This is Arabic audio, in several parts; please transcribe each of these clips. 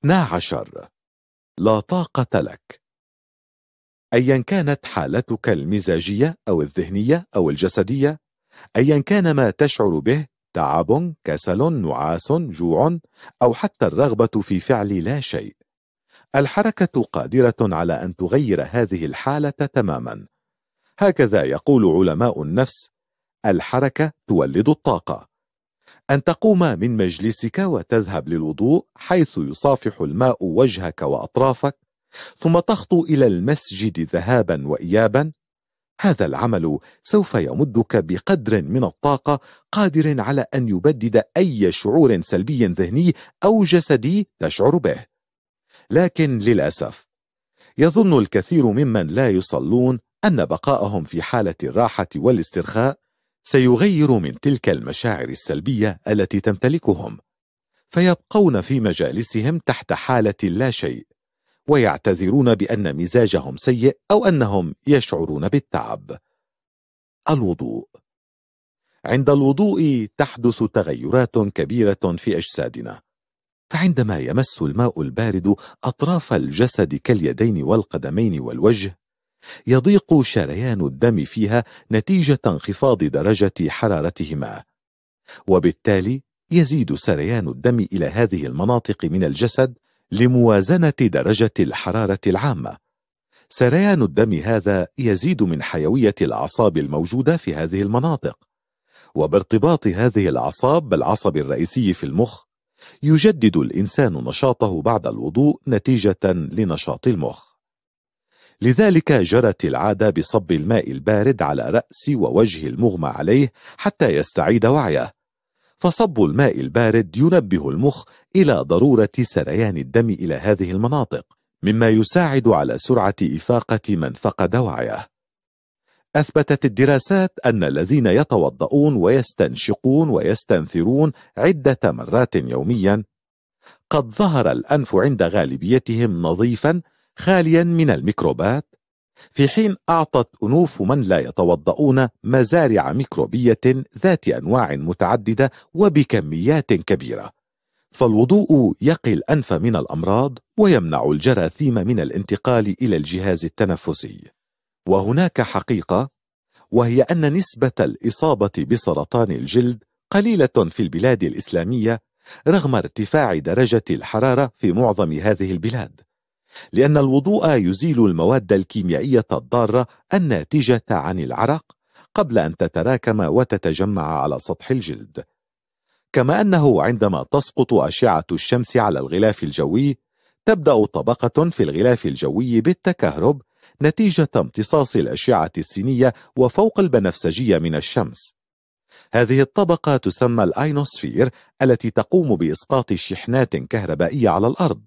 12. لا طاقة لك. أيا كانت حالتك المزاجية أو الذهنية أو الجسدية، أيا كان ما تشعر به، تعب، كسل، نعاس، جوع، أو حتى الرغبة في فعل لا شيء، الحركة قادرة على أن تغير هذه الحالة تماما. هكذا يقول علماء النفس: الحركة تولد الطاقة. أن تقوم من مجلسك وتذهب للوضوء حيث يصافح الماء وجهك وأطرافك، ثم تخطو إلى المسجد ذهابا وإيابا، هذا العمل سوف يمدك بقدر من الطاقة قادر على أن يبدد أي شعور سلبي ذهني أو جسدي تشعر به. لكن للأسف يظن الكثير ممن لا يصلون أن بقاءهم في حالة الراحة والاسترخاء سيغير من تلك المشاعر السلبية التي تمتلكهم، فيبقون في مجالسهم تحت حالة لا شيء، ويعتذرون بأن مزاجهم سيء أو أنهم يشعرون بالتعب. الوضوء. عند الوضوء تحدث تغيرات كبيرة في أجسادنا، فعندما يمس الماء البارد أطراف الجسد كاليدين والقدمين والوجه، يضيق شريان الدم فيها نتيجة انخفاض درجة حرارتهما، وبالتالي يزيد سريان الدم إلى هذه المناطق من الجسد لموازنة درجة الحرارة العامة. سريان الدم هذا يزيد من حيوية الأعصاب الموجودة في هذه المناطق، وبارتباط هذه الأعصاب بالعصب الرئيسي في المخ يجدد الإنسان نشاطه بعد الوضوء نتيجة لنشاط المخ. لذلك جرت العادة بصب الماء البارد على رأس ووجه المغمى عليه حتى يستعيد وعيه، فصب الماء البارد ينبه المخ إلى ضرورة سريان الدم إلى هذه المناطق، مما يساعد على سرعة إفاقة من فقد وعيه. أثبتت الدراسات أن الذين يتوضؤون ويستنشقون ويستنثرون عدة مرات يوميا قد ظهر الأنف عند غالبيتهم نظيفا خاليا من الميكروبات، في حين أعطت أنوف من لا يتوضؤون مزارع ميكروبية ذات أنواع متعددة وبكميات كبيرة. فالوضوء يقي الأنف من الأمراض ويمنع الجراثيم من الانتقال إلى الجهاز التنفسي. وهناك حقيقة، وهي أن نسبة الإصابة بسرطان الجلد قليلة في البلاد الإسلامية رغم ارتفاع درجة الحرارة في معظم هذه البلاد، لأن الوضوء يزيل المواد الكيميائية الضارة الناتجة عن العرق قبل أن تتراكم وتتجمع على سطح الجلد. كما أنه عندما تسقط أشعة الشمس على الغلاف الجوي تبدأ طبقة في الغلاف الجوي بالتكهرب نتيجة امتصاص الأشعة السينية وفوق البنفسجية من الشمس. هذه الطبقة تسمى الأينوسفير التي تقوم بإسقاط شحنات كهربائية على الأرض،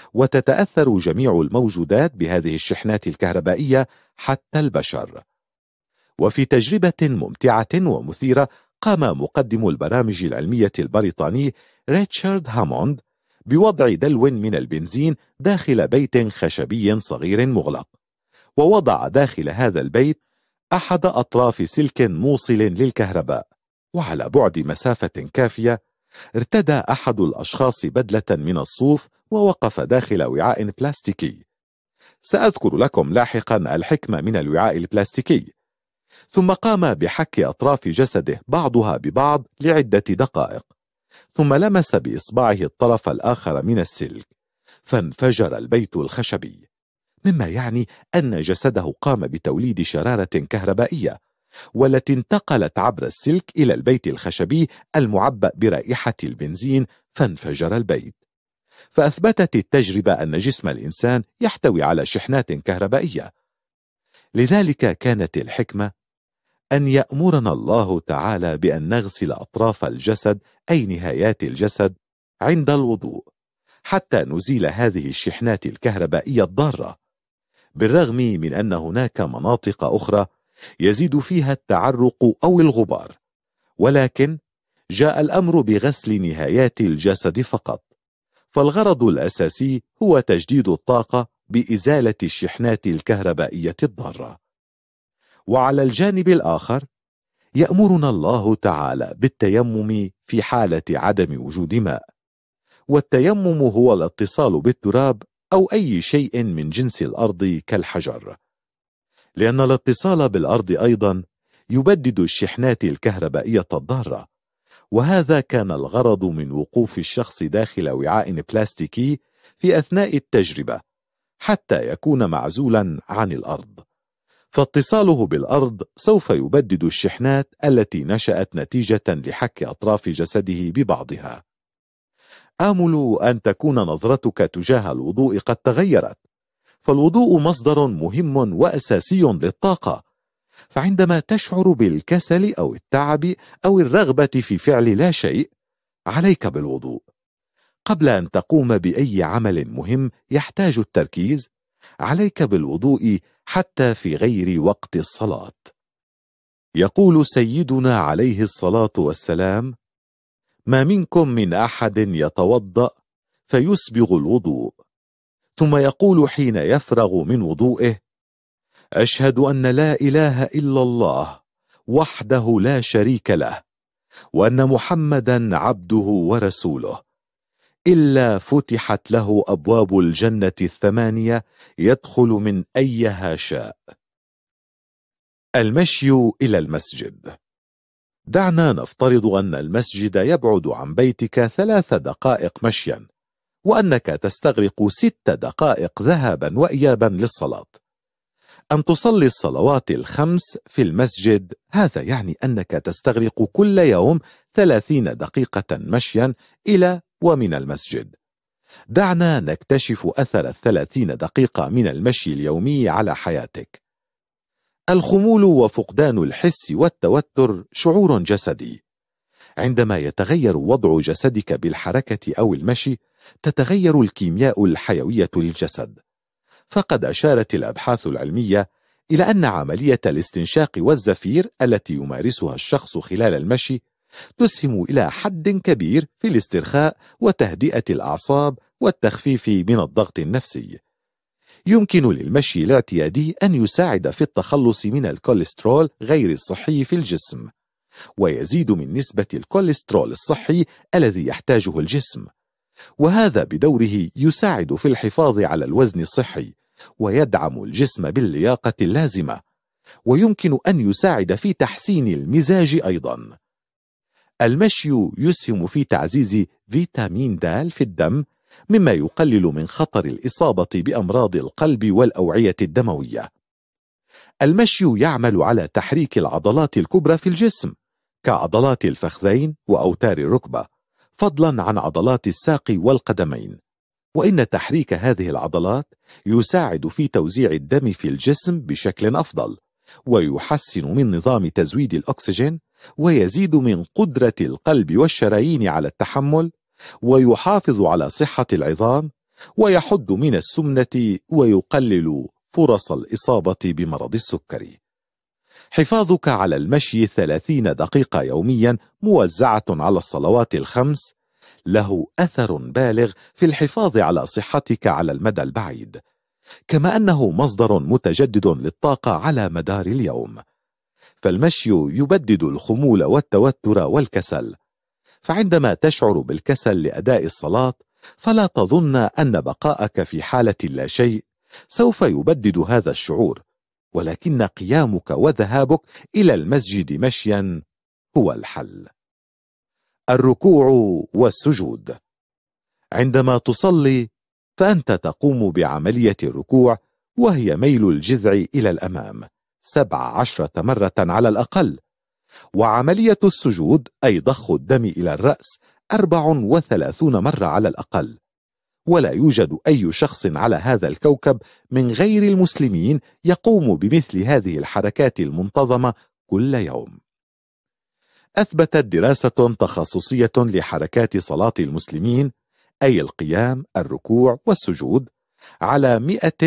وتتأثر جميع الموجودات بهذه الشحنات الكهربائية حتى البشر. وفي تجربة ممتعة ومثيرة قام مقدم البرامج العلمية البريطاني ريتشارد هاموند بوضع دلو من البنزين داخل بيت خشبي صغير مغلق، ووضع داخل هذا البيت أحد أطراف سلك موصل للكهرباء، وعلى بعد مسافة كافية ارتدى أحد الأشخاص بدلة من الصوف ووقف داخل وعاء بلاستيكي. سأذكر لكم لاحقا الحكمة من الوعاء البلاستيكي. ثم قام بحك أطراف جسده بعضها ببعض لعدة دقائق، ثم لمس بإصبعه الطرف الآخر من السلك، فانفجر البيت الخشبي، مما يعني أن جسده قام بتوليد شرارة كهربائية، والتي انتقلت عبر السلك إلى البيت الخشبي المعبأ برائحة البنزين، فانفجر البيت. فأثبتت التجربة أن جسم الإنسان يحتوي على شحنات كهربائية. لذلك كانت الحكمة أن يأمرنا الله تعالى بأن نغسل أطراف الجسد أي نهايات الجسد عند الوضوء حتى نزيل هذه الشحنات الكهربائية الضارة، بالرغم من أن هناك مناطق أخرى يزيد فيها التعرق أو الغبار، ولكن جاء الأمر بغسل نهايات الجسد فقط، فالغرض الأساسي هو تجديد الطاقة بإزالة الشحنات الكهربائية الضارة. وعلى الجانب الآخر يأمرنا الله تعالى بالتيمم في حالة عدم وجود ماء، والتيمم هو الاتصال بالتراب أو أي شيء من جنس الأرض كالحجر، لأن الاتصال بالأرض أيضا يبدد الشحنات الكهربائية الضارة، وهذا كان الغرض من وقوف الشخص داخل وعاء بلاستيكي في أثناء التجربة حتى يكون معزولا عن الأرض، فاتصاله بالأرض سوف يبدد الشحنات التي نشأت نتيجة لحك أطراف جسده ببعضها. آمل أن تكون نظرتك تجاه الوضوء قد تغيرت، فالوضوء مصدر مهم وأساسي للطاقة، فعندما تشعر بالكسل أو التعب أو الرغبة في فعل لا شيء عليك بالوضوء. قبل أن تقوم بأي عمل مهم يحتاج التركيز عليك بالوضوء حتى في غير وقت الصلاة. يقول سيدنا عليه الصلاة والسلام: ما منكم من أحد يتوضأ فيسبغ الوضوء ثم يقول حين يفرغ من وضوئه: أشهد أن لا إله إلا الله وحده لا شريك له وأن محمدا عبده ورسوله، إلا فتحت له أبواب الجنة 8 يدخل من أيها شاء. المشي إلى المسجد. دعنا نفترض أن المسجد يبعد عن بيتك 3 دقائق مشيا، وأنك تستغرق 6 دقائق ذهابا وإيابا للصلاة. أن تصلي الصلوات ال5 في المسجد، هذا يعني أنك تستغرق كل يوم 30 دقيقة مشيا إلى ومن المسجد. دعنا نكتشف أثر 30 دقيقة من المشي اليومي على حياتك. الخمول وفقدان الحس والتوتر شعور جسدي. عندما يتغير وضع جسدك بالحركة أو المشي تتغير الكيمياء الحيوية للجسد، فقد أشارت الأبحاث العلمية إلى أن عملية الاستنشاق والزفير التي يمارسها الشخص خلال المشي تسهم إلى حد كبير في الاسترخاء وتهدئة الأعصاب والتخفيف من الضغط النفسي. يمكن للمشي الاعتيادي أن يساعد في التخلص من الكوليسترول غير الصحي في الجسم، ويزيد من نسبة الكوليسترول الصحي الذي يحتاجه الجسم، وهذا بدوره يساعد في الحفاظ على الوزن الصحي ويدعم الجسم باللياقة اللازمة، ويمكن أن يساعد في تحسين المزاج أيضا. المشي يسهم في تعزيز فيتامين د في الدم، مما يقلل من خطر الإصابة بأمراض القلب والأوعية الدموية. المشي يعمل على تحريك العضلات الكبرى في الجسم كعضلات الفخذين وأوتار الركبة، فضلا عن عضلات الساق والقدمين، وإن تحريك هذه العضلات يساعد في توزيع الدم في الجسم بشكل أفضل، ويحسن من نظام تزويد الأكسجين، ويزيد من قدرة القلب والشرايين على التحمل، ويحافظ على صحة العظام، ويحد من السمنة، ويقلل فرص الإصابة بمرض السكري. حفاظك على المشي 30 دقيقة يوميا موزعة على الصلوات ال5 له أثر بالغ في الحفاظ على صحتك على المدى البعيد، كما أنه مصدر متجدد للطاقة على مدار اليوم. فالمشي يبدد الخمول والتوتر والكسل، فعندما تشعر بالكسل لأداء الصلاة فلا تظن أن بقاءك في حالة لا شيء سوف يبدد هذا الشعور، ولكن قيامك وذهابك إلى المسجد مشيا هو الحل. الركوع والسجود. عندما تصلي فأنت تقوم بعملية الركوع، وهي ميل الجذع إلى الأمام 17 مرة على الأقل، وعملية السجود أي ضخ الدم إلى الرأس 34 مرة على الأقل. ولا يوجد أي شخص على هذا الكوكب من غير المسلمين يقوم بمثل هذه الحركات المنتظمة كل يوم. أثبتت دراسة تخصصية لحركات صلاة المسلمين، أي القيام، الركوع والسجود، على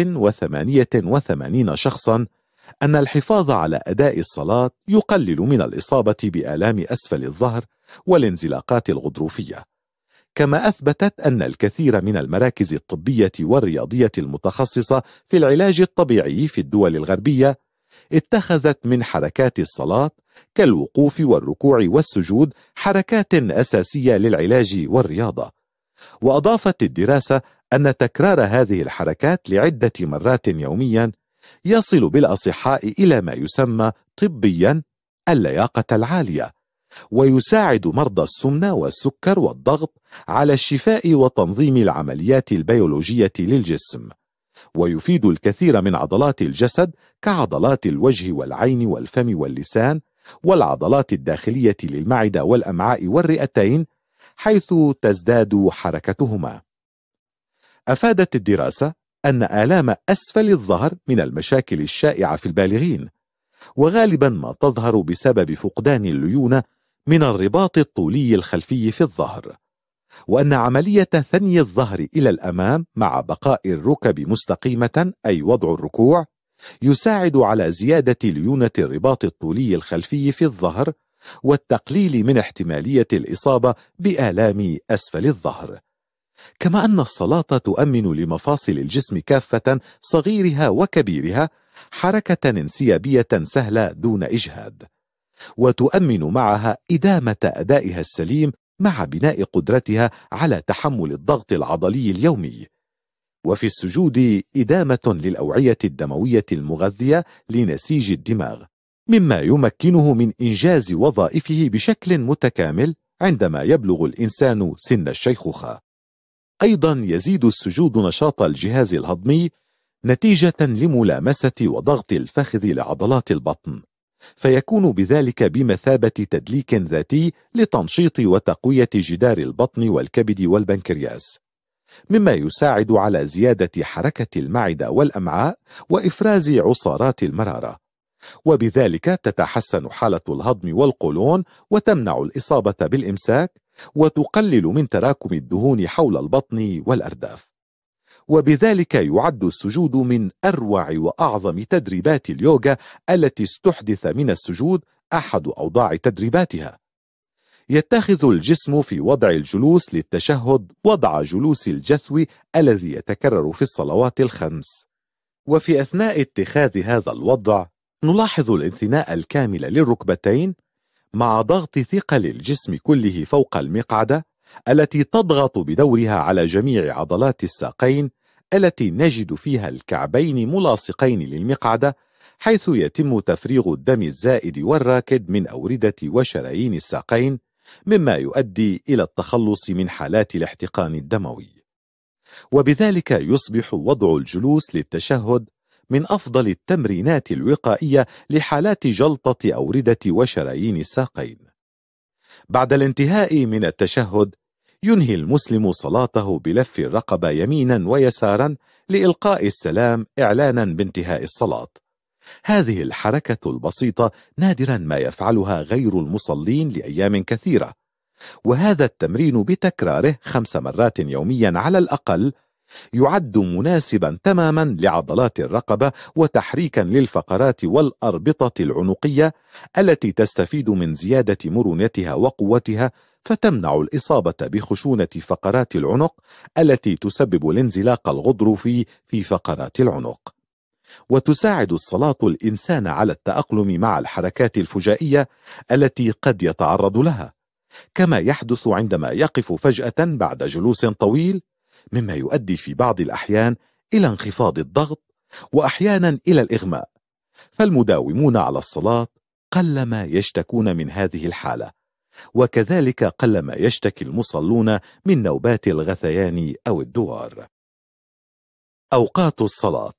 188 شخصا، أن الحفاظ على أداء الصلاة يقلل من الإصابة بآلام أسفل الظهر والانزلاقات الغضروفية. كما أثبتت أن الكثير من المراكز الطبية والرياضية المتخصصة في العلاج الطبيعي في الدول الغربية اتخذت من حركات الصلاة كالوقوف والركوع والسجود حركات أساسية للعلاج والرياضة، وأضافت الدراسة أن تكرار هذه الحركات لعدة مرات يوميا يصل بالأصحاء إلى ما يسمى طبيا اللياقة العالية، ويساعد مرضى السمنة والسكر والضغط على الشفاء وتنظيم العمليات البيولوجية للجسم، ويفيد الكثير من عضلات الجسد كعضلات الوجه والعين والفم واللسان، والعضلات الداخلية للمعدة والأمعاء والرئتين، حيث تزداد حركتهما. أفادت الدراسة أن آلام أسفل الظهر من المشاكل الشائعة في البالغين، وغالبا ما تظهر بسبب فقدان الليونة من الرباط الطولي الخلفي في الظهر، وأن عملية ثني الظهر إلى الأمام مع بقاء الركب مستقيمة، أي وضع الركوع، يساعد على زيادة ليونة الرباط الطولي الخلفي في الظهر والتقليل من احتمالية الإصابة بآلام أسفل الظهر. كما أن الصلاة تؤمن لمفاصل الجسم كافة صغيرها وكبيرها حركة انسيابية سهلة دون إجهاد، وتؤمن معها إدامة أدائها السليم مع بناء قدرتها على تحمل الضغط العضلي اليومي، وفي السجود إدامة للأوعية الدموية المغذية لنسيج الدماغ، مما يمكنه من إنجاز وظائفه بشكل متكامل عندما يبلغ الإنسان سن الشيخوخة. أيضا يزيد السجود نشاط الجهاز الهضمي نتيجة لملامسة وضغط الفخذ لعضلات البطن، فيكون بذلك بمثابة تدليك ذاتي لتنشيط وتقوية جدار البطن والكبد والبنكرياس، مما يساعد على زيادة حركة المعدة والأمعاء وإفراز عصارات المرارة، وبذلك تتحسن حالة الهضم والقولون وتمنع الإصابة بالإمساك، وتقلل من تراكم الدهون حول البطن والأرداف. وبذلك يعد السجود من أروع وأعظم تدريبات اليوغا التي استحدث من السجود أحد أوضاع تدريباتها. يتخذ الجسم في وضع الجلوس للتشهد وضع جلوس الجثو الذي يتكرر في الصلوات الخمس، وفي أثناء اتخاذ هذا الوضع نلاحظ الانثناء الكامل للركبتين مع ضغط ثقل الجسم كله فوق المقعدة التي تضغط بدورها على جميع عضلات الساقين التي نجد فيها الكعبين ملاصقين للمقعدة، حيث يتم تفريغ الدم الزائد والراكد من أوردة وشرايين الساقين، مما يؤدي إلى التخلص من حالات الاحتقان الدموي. وبذلك يصبح وضع الجلوس للتشهد من أفضل التمرينات الوقائية لحالات جلطة أوردة وشرايين الساقين. بعد الانتهاء من التشهد ينهي المسلم صلاته بلف الرقبة يمينا ويسارا لإلقاء السلام إعلانا بانتهاء الصلاة. هذه الحركة البسيطة نادرا ما يفعلها غير المصلين لأيام كثيرة، وهذا التمرين بتكراره 5 مرات يوميا على الأقل يعد مناسبا تماما لعضلات الرقبة وتحريكا للفقرات والأربطة العنقية التي تستفيد من زيادة مرونتها وقوتها، فتمنع الإصابة بخشونة فقرات العنق التي تسبب الانزلاق الغضروفي في فقرات العنق. وتساعد الصلاة الإنسان على التأقلم مع الحركات الفجائية التي قد يتعرض لها، كما يحدث عندما يقف فجأة بعد جلوس طويل، مما يؤدي في بعض الأحيان إلى انخفاض الضغط وأحيانا إلى الإغماء. فالمداومون على الصلاة قلما يشتكون من هذه الحالة، وكذلك قلما يشتكي المصلون من نوبات الغثيان أو الدوار. أوقات الصلاة.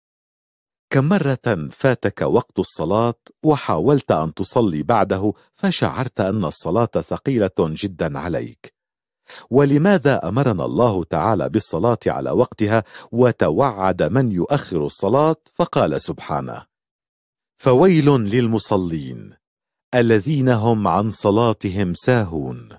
كم مرة فاتك وقت الصلاة وحاولت أن تصلي بعده فشعرت أن الصلاة ثقيلة جدا عليك؟ ولماذا أمرنا الله تعالى بالصلاة على وقتها وتوعد من يؤخر الصلاة فقال سبحانه: فويل للمصلين الذين هم عن صلاتهم ساهون.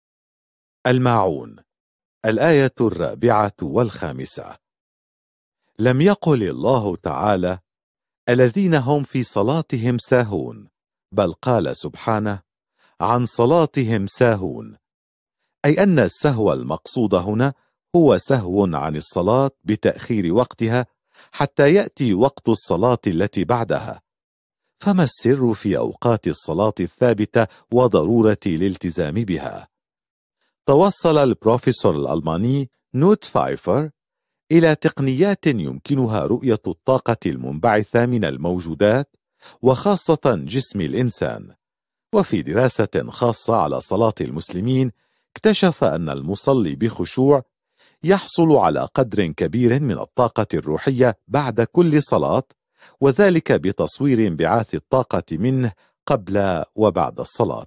الماعون، الآية 4 و5. لم يقل الله تعالى الذين هم في صلاتهم ساهون، بل قال سبحانه عن صلاتهم ساهون، أي أن السهو المقصود هنا هو سهو عن الصلاة بتأخير وقتها حتى يأتي وقت الصلاة التي بعدها. فما السر في أوقات الصلاة الثابتة وضرورة الالتزام بها؟ توصل البروفيسور الألماني نوت فايفر إلى تقنيات يمكنها رؤية الطاقة المنبعثة من الموجودات وخاصة جسم الإنسان. وفي دراسة خاصة على صلاة المسلمين اكتشف أن المصلي بخشوع يحصل على قدر كبير من الطاقة الروحية بعد كل صلاة، وذلك بتصوير انبعاث الطاقة منه قبل وبعد الصلاة.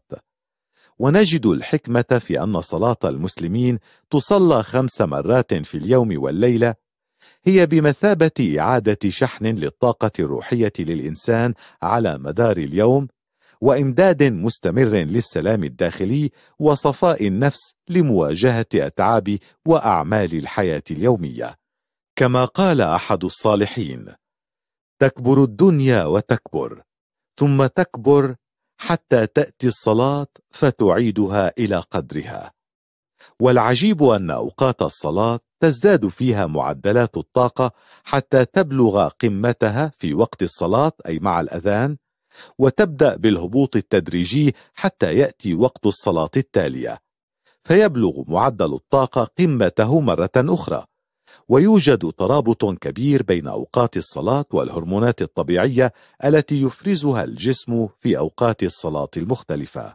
ونجد الحكمة في أن صلاة المسلمين تصلى 5 مرات في اليوم والليلة هي بمثابة إعادة شحن للطاقة الروحية للإنسان على مدار اليوم، وإمداد مستمر للسلام الداخلي وصفاء النفس لمواجهة أتعاب وأعمال الحياة اليومية. كما قال أحد الصالحين: تكبر الدنيا وتكبر، ثم تكبر حتى تأتي الصلاة فتعيدها إلى قدرها. والعجيب أن أوقات الصلاة تزداد فيها معدلات الطاقة حتى تبلغ قمتها في وقت الصلاة أي مع الأذان، وتبدأ بالهبوط التدريجي حتى يأتي وقت الصلاة التالية، فيبلغ معدل الطاقة قمته مرة أخرى. ويوجد ترابط كبير بين أوقات الصلاة والهرمونات الطبيعية التي يفرزها الجسم في أوقات الصلاة المختلفة.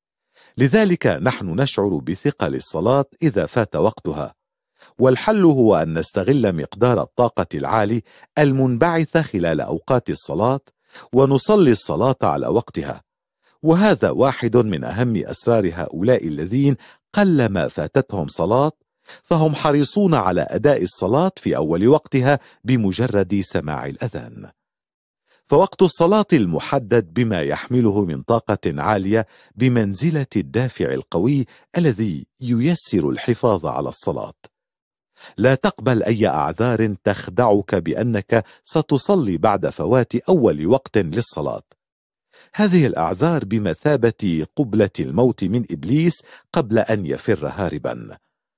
لذلك نحن نشعر بثقل الصلاة إذا فات وقتها، والحل هو أن نستغل مقدار الطاقة العالي المنبعث خلال أوقات الصلاة ونصلي الصلاة على وقتها. وهذا واحد من أهم أسرار هؤلاء الذين قلما فاتتهم صلاة، فهم حريصون على أداء الصلاة في أول وقتها بمجرد سماع الأذان. فوقت الصلاة المحدد بما يحمله من طاقة عالية بمنزلة الدافع القوي الذي ييسر الحفاظ على الصلاة. لا تقبل أي أعذار تخدعك بأنك ستصلي بعد فوات أول وقت للصلاة. هذه الأعذار بمثابة قبلة الموت من إبليس قبل أن يفر هاربا.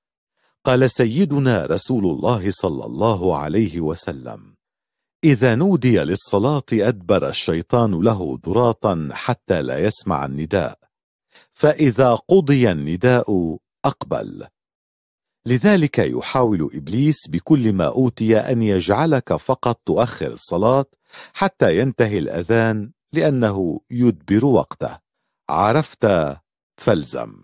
قال سيدنا رسول الله صلى الله عليه وسلم: إذا نودي للصلاة أدبر الشيطان له ضراطا حتى لا يسمع النداء، فإذا قضي النداء أقبل. لذلك يحاول إبليس بكل ما أوتي أن يجعلك فقط تؤخر الصلاة حتى ينتهي الأذان، لأنه يدبر وقته. عرفت فالزم.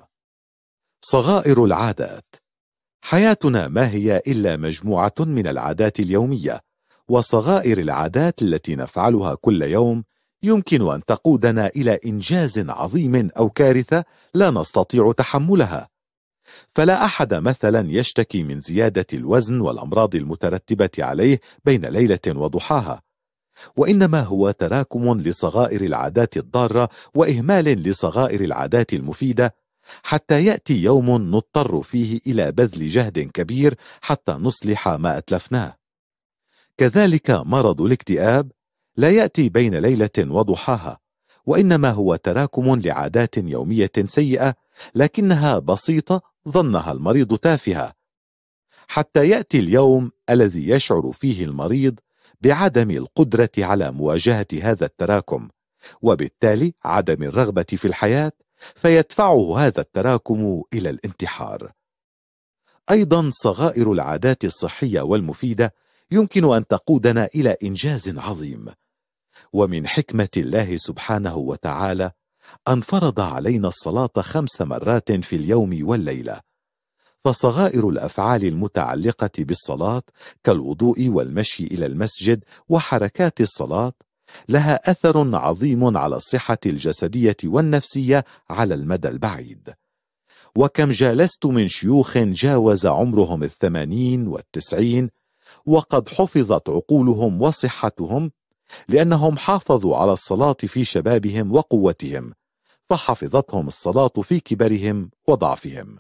صغائر العادات. حياتنا ما هي إلا مجموعة من العادات اليومية، وصغائر العادات التي نفعلها كل يوم يمكن أن تقودنا إلى إنجاز عظيم أو كارثة لا نستطيع تحملها. فلا أحد مثلا يشتكي من زيادة الوزن والأمراض المترتبة عليه بين ليلة وضحاها، وإنما هو تراكم لصغائر العادات الضارة وإهمال لصغائر العادات المفيدة، حتى يأتي يوم نضطر فيه إلى بذل جهد كبير حتى نصلح ما أتلفناه. كذلك مرض الاكتئاب لا يأتي بين ليلة وضحاها، وإنما هو تراكم لعادات يومية سيئة لكنها بسيطة ظنها المريض تافهة، حتى يأتي اليوم الذي يشعر فيه المريض بعدم القدرة على مواجهة هذا التراكم، وبالتالي عدم الرغبة في الحياة، فيدفعه هذا التراكم إلى الانتحار. أيضا صغائر العادات الصحية والمفيدة يمكن أن تقودنا إلى إنجاز عظيم. ومن حكمة الله سبحانه وتعالى أن فرض علينا الصلاة 5 مرات في اليوم والليلة. فصغائر الأفعال المتعلقة بالصلاة كالوضوء والمشي إلى المسجد وحركات الصلاة لها أثر عظيم على الصحة الجسدية والنفسية على المدى البعيد. وكم جالست من شيوخ جاوز عمرهم 80 و90 وقد حفظت عقولهم وصحتهم لأنهم حافظوا على الصلاة في شبابهم وقوتهم، فحفظتهم الصلاة في كبرهم وضعفهم.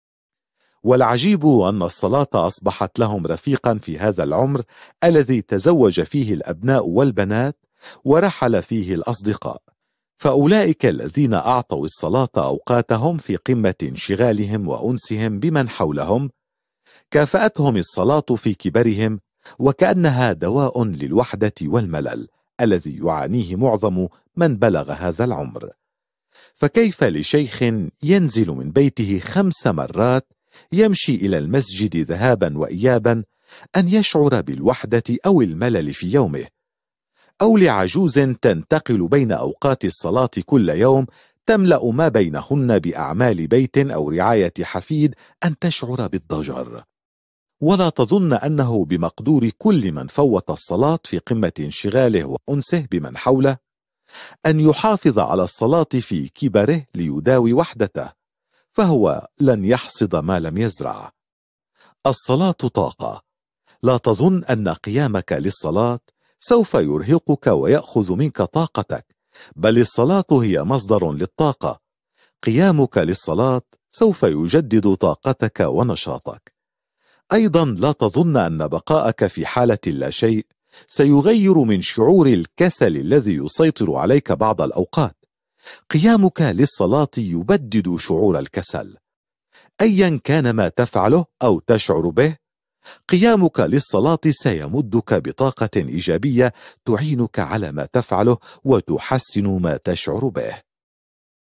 والعجيب أن الصلاة أصبحت لهم رفيقا في هذا العمر الذي تزوج فيه الأبناء والبنات ورحل فيه الأصدقاء. فأولئك الذين أعطوا الصلاة أوقاتهم في قمة انشغالهم وأنسهم بمن حولهم كافأتهم الصلاة في كبرهم، وكأنها دواء للوحدة والملل الذي يعانيه معظم من بلغ هذا العمر. فكيف لشيخ ينزل من بيته 5 مرات يمشي إلى المسجد ذهابا وإيابا أن يشعر بالوحدة أو الملل في يومه؟ أو لعجوز تنتقل بين أوقات الصلاة كل يوم تملأ ما بينهن بأعمال بيت أو رعاية حفيد أن تشعر بالضجر؟ ولا تظن أنه بمقدور كل من فوت الصلاة في قمة انشغاله وأنسه بمن حوله أن يحافظ على الصلاة في كبره ليداوي وحدته، فهو لن يحصد ما لم يزرع. الصلاة طاقة. لا تظن أن قيامك للصلاة سوف يرهقك ويأخذ منك طاقتك، بل الصلاة هي مصدر للطاقة. قيامك للصلاة سوف يجدد طاقتك ونشاطك. أيضا لا تظن أن بقاءك في حالة لا شيء سيغير من شعور الكسل الذي يسيطر عليك بعض الأوقات. قيامك للصلاة يبدد شعور الكسل. أيا كان ما تفعله أو تشعر به، قيامك للصلاة سيمدك بطاقة إيجابية تعينك على ما تفعله وتحسن ما تشعر به.